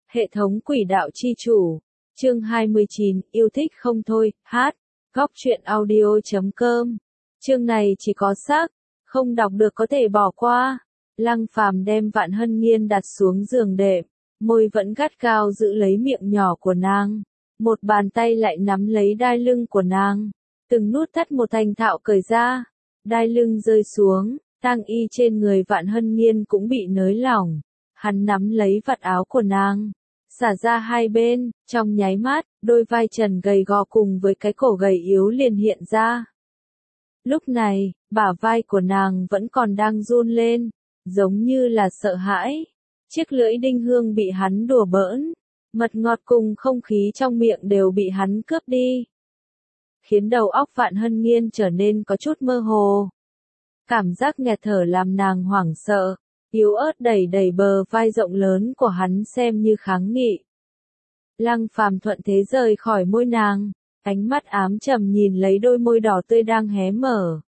Hệ thống quỷ đạo chi chủ. Chương 29, yêu thích không thôi, hát. Góc truyện audio.com. Chương này chỉ có xác, không đọc được có thể bỏ qua. Lăng Phàm đem Vạn Hân Nghiên đặt xuống giường đệm, môi vẫn gắt gao giữ lấy miệng nhỏ của nàng. Một bàn tay lại nắm lấy đai lưng của nàng. Từng nút thắt một thành thạo cởi ra. Đai lưng rơi xuống, tang y trên người Vạn Hân Nghiên cũng bị nới lỏng. Hắn nắm lấy vạt áo của nàng, xả ra hai bên, trong nháy mắt, đôi vai trần gầy gò cùng với cái cổ gầy yếu liền hiện ra. Lúc này, bả vai của nàng vẫn còn đang run lên, giống như là sợ hãi. Chiếc lưỡi đinh hương bị hắn đùa bỡn, mật ngọt cùng không khí trong miệng đều bị hắn cướp đi, khiến đầu óc Vạn Hân Nghiên trở nên có chút mơ hồ. Cảm giác nghẹt thở làm nàng hoảng sợ, yếu ớt đẩy đẩy bờ vai rộng lớn của hắn xem như kháng nghị. Lăng Phàm thuận thế rời khỏi môi nàng, ánh mắt ám trầm nhìn lấy đôi môi đỏ tươi đang hé mở.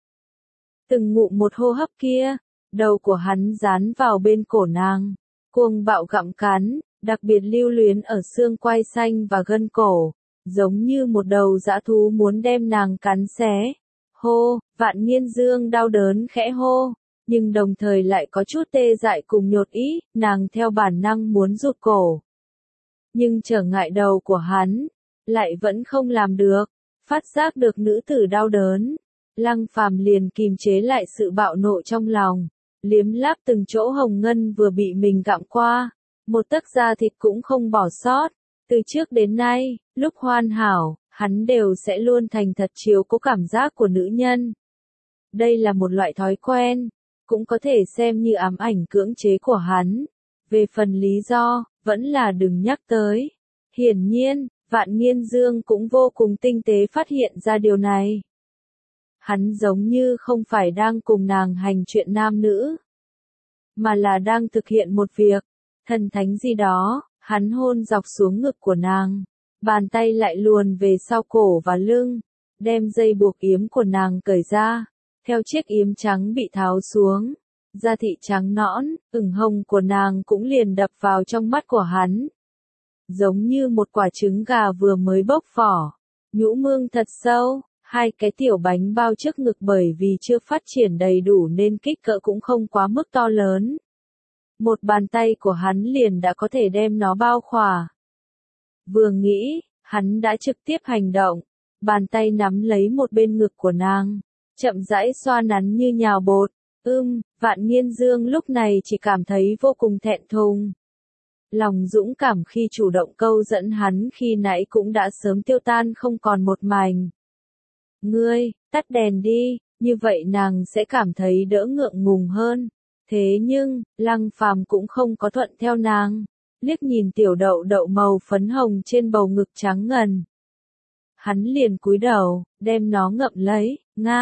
Từng ngụm một hô hấp kia, đầu của hắn dán vào bên cổ nàng, cuồng bạo gặm cắn, đặc biệt lưu luyến ở xương quai xanh và gân cổ, giống như một đầu dã thú muốn đem nàng cắn xé. Hô, Vạn Nghiên Dương đau đớn khẽ hô, nhưng đồng thời lại có chút tê dại cùng nhột ý, nàng theo bản năng muốn rụt cổ. Nhưng trở ngại đầu của hắn, lại vẫn không làm được, phát giác được nữ tử đau đớn. Lăng Phàm liền kìm chế lại sự bạo nộ trong lòng, liếm láp từng chỗ hồng ngân vừa bị mình gặm qua, một tấc da thịt cũng không bỏ sót. Từ trước đến nay, lúc hoàn hảo, hắn đều sẽ luôn thành thật chiếu cố cảm giác của nữ nhân. Đây là một loại thói quen, cũng có thể xem như ám ảnh cưỡng chế của hắn. Về phần lý do, vẫn là đừng nhắc tới. Hiển nhiên, Vạn Nghiên Dương cũng vô cùng tinh tế phát hiện ra điều này. Hắn giống như không phải đang cùng nàng hành chuyện nam nữ, mà là đang thực hiện một việc thần thánh gì đó. Hắn hôn dọc xuống ngực của nàng, bàn tay lại luồn về sau cổ và lưng, đem dây buộc yếm của nàng cởi ra, theo chiếc yếm trắng bị tháo xuống, da thịt trắng nõn, ửng hồng của nàng cũng liền đập vào trong mắt của hắn. Giống như một quả trứng gà vừa mới bốc vỏ, nhũ mương thật sâu, hai cái tiểu bánh bao trước ngực bởi vì chưa phát triển đầy đủ nên kích cỡ cũng không quá mức to lớn. Một bàn tay của hắn liền đã có thể đem nó bao khỏa. Vừa nghĩ, hắn đã trực tiếp hành động, bàn tay nắm lấy một bên ngực của nàng, chậm rãi xoa nắn như nhào bột. Vạn Nghiên Dương lúc này chỉ cảm thấy vô cùng thẹn thùng. Lòng dũng cảm khi chủ động câu dẫn hắn khi nãy cũng đã sớm tiêu tan không còn một mảnh. Ngươi, tắt đèn đi, như vậy nàng sẽ cảm thấy đỡ ngượng ngùng hơn. Thế nhưng, Lăng Phàm cũng không có thuận theo nàng, liếc nhìn tiểu đậu đậu màu phấn hồng trên bầu ngực trắng ngần. Hắn liền cúi đầu, đem nó ngậm lấy,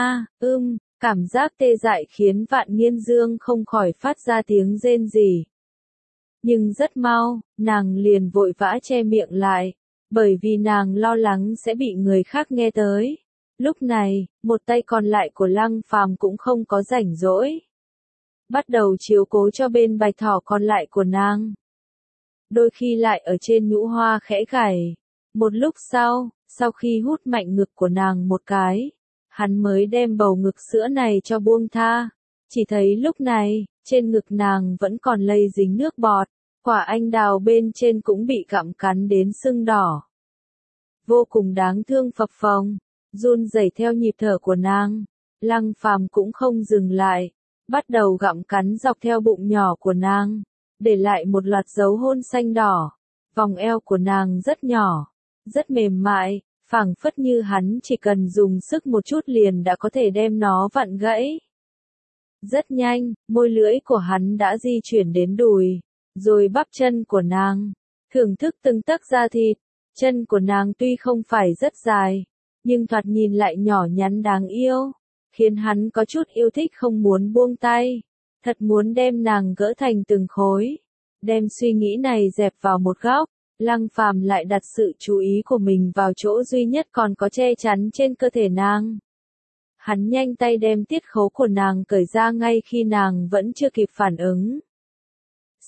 cảm giác tê dại khiến Vạn Nghiên Dương không khỏi phát ra tiếng rên rỉ. Nhưng rất mau, nàng liền vội vã che miệng lại, bởi vì nàng lo lắng sẽ bị người khác nghe tới. Lúc này, một tay còn lại của Lăng Phàm cũng không có rảnh rỗi, bắt đầu chiếu cố cho bên bạch thỏ còn lại của nàng. Đôi khi lại ở trên nhũ hoa khẽ gảy. Một lúc sau khi hút mạnh ngực của nàng một cái, hắn mới đem bầu ngực sữa này cho buông tha. Chỉ thấy lúc này, trên ngực nàng vẫn còn lây dính nước bọt, quả anh đào bên trên cũng bị gặm cắn đến sưng đỏ. Vô cùng đáng thương phập phồng, run rẩy theo nhịp thở của nàng. Lăng Phàm cũng không dừng lại, bắt đầu gặm cắn dọc theo bụng nhỏ của nàng, để lại một loạt dấu hôn xanh đỏ. Vòng eo của nàng rất nhỏ, rất mềm mại, phảng phất như hắn chỉ cần dùng sức một chút liền đã có thể đem nó vặn gãy. Rất nhanh, môi lưỡi của hắn đã di chuyển đến đùi, rồi bắp chân của nàng, thưởng thức từng tấc da thịt. Chân của nàng tuy không phải rất dài, nhưng thoạt nhìn lại nhỏ nhắn đáng yêu, khiến hắn có chút yêu thích không muốn buông tay, thật muốn đem nàng gỡ thành từng khối. Đem suy nghĩ này dẹp vào một góc, Lăng Phàm lại đặt sự chú ý của mình vào chỗ duy nhất còn có che chắn trên cơ thể nàng. Hắn nhanh tay đem tiết khấu của nàng cởi ra ngay khi nàng vẫn chưa kịp phản ứng.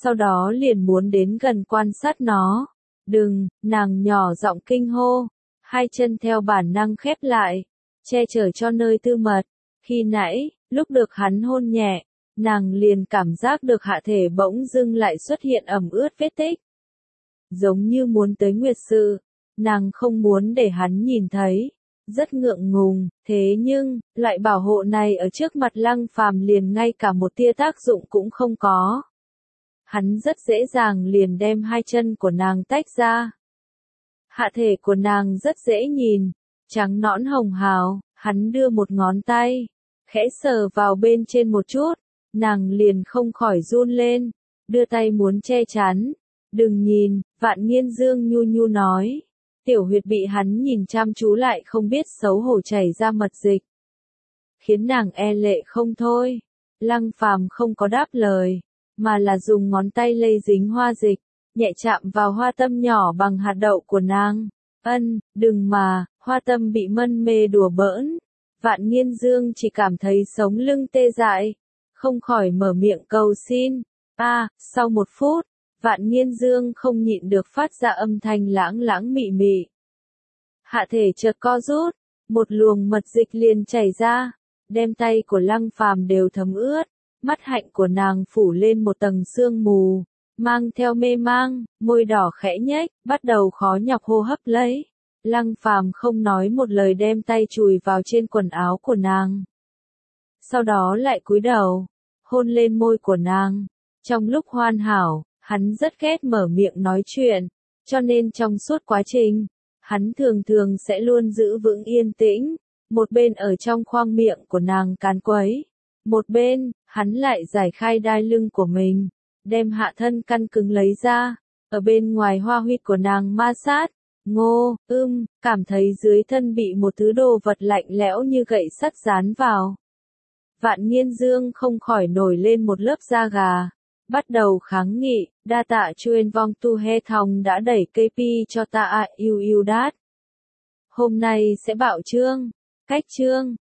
sau đó liền muốn đến gần quan sát nó. Đừng, nàng nhỏ giọng kinh hô, hai chân theo bản năng khép lại, che chở cho nơi tư mật. Khi nãy, lúc được hắn hôn nhẹ, nàng liền cảm giác được hạ thể bỗng dưng lại xuất hiện ẩm ướt vết tích. Giống như muốn tới nguyệt sự, nàng không muốn để hắn nhìn thấy, rất ngượng ngùng, thế nhưng, loại bảo hộ này ở trước mặt Lăng Phàm liền ngay cả một tia tác dụng cũng không có. Hắn rất dễ dàng liền đem hai chân của nàng tách ra. Hạ thể của nàng rất dễ nhìn, trắng nõn hồng hào, hắn đưa một ngón tay, khẽ sờ vào bên trên một chút, nàng liền không khỏi run lên, đưa tay muốn che chắn. Đừng nhìn, Vạn Niên Dương nhu nhu nói. Tiểu huyệt bị hắn nhìn chăm chú lại không biết xấu hổ chảy ra mật dịch, khiến nàng e lệ không thôi. Lăng Phàm không có đáp lời, mà là dùng ngón tay lây dính hoa dịch, nhẹ chạm vào hoa tâm nhỏ bằng hạt đậu của nàng. Đừng mà, hoa tâm bị mân mê đùa bỡn. Vạn Niên Dương chỉ cảm thấy sống lưng tê dại, không khỏi mở miệng cầu xin. Sau một phút, Vạn Niên Dương không nhịn được phát ra âm thanh lãng lãng mị mị. Hạ thể chợt co rút, một luồng mật dịch liền chảy ra, đem tay của Lăng Phàm đều thấm ướt, mắt hạnh của nàng phủ lên một tầng sương mù, mang theo mê mang, môi đỏ khẽ nhếch, bắt đầu khó nhọc hô hấp lấy. Lăng Phàm không nói một lời đem tay chùi vào trên quần áo của nàng. Sau đó lại cúi đầu, hôn lên môi của nàng. Trong lúc hoàn hảo, hắn rất ghét mở miệng nói chuyện, cho nên trong suốt quá trình, hắn thường thường sẽ luôn giữ vững yên tĩnh, một bên ở trong khoang miệng của nàng càn quấy, một bên, hắn lại giải khai đai lưng của mình, đem hạ thân căn cứng lấy ra, ở bên ngoài hoa huyệt của nàng ma sát. Cảm thấy dưới thân bị một thứ đồ vật lạnh lẽo như gậy sắt dán vào. Vạn Niên Dương không khỏi nổi lên một lớp da gà, bắt đầu kháng nghị. Đa tạ chuyên vong tu he thòng đã đẩy KP cho ta yêu đát. Hôm nay sẽ bạo chương, cách chương.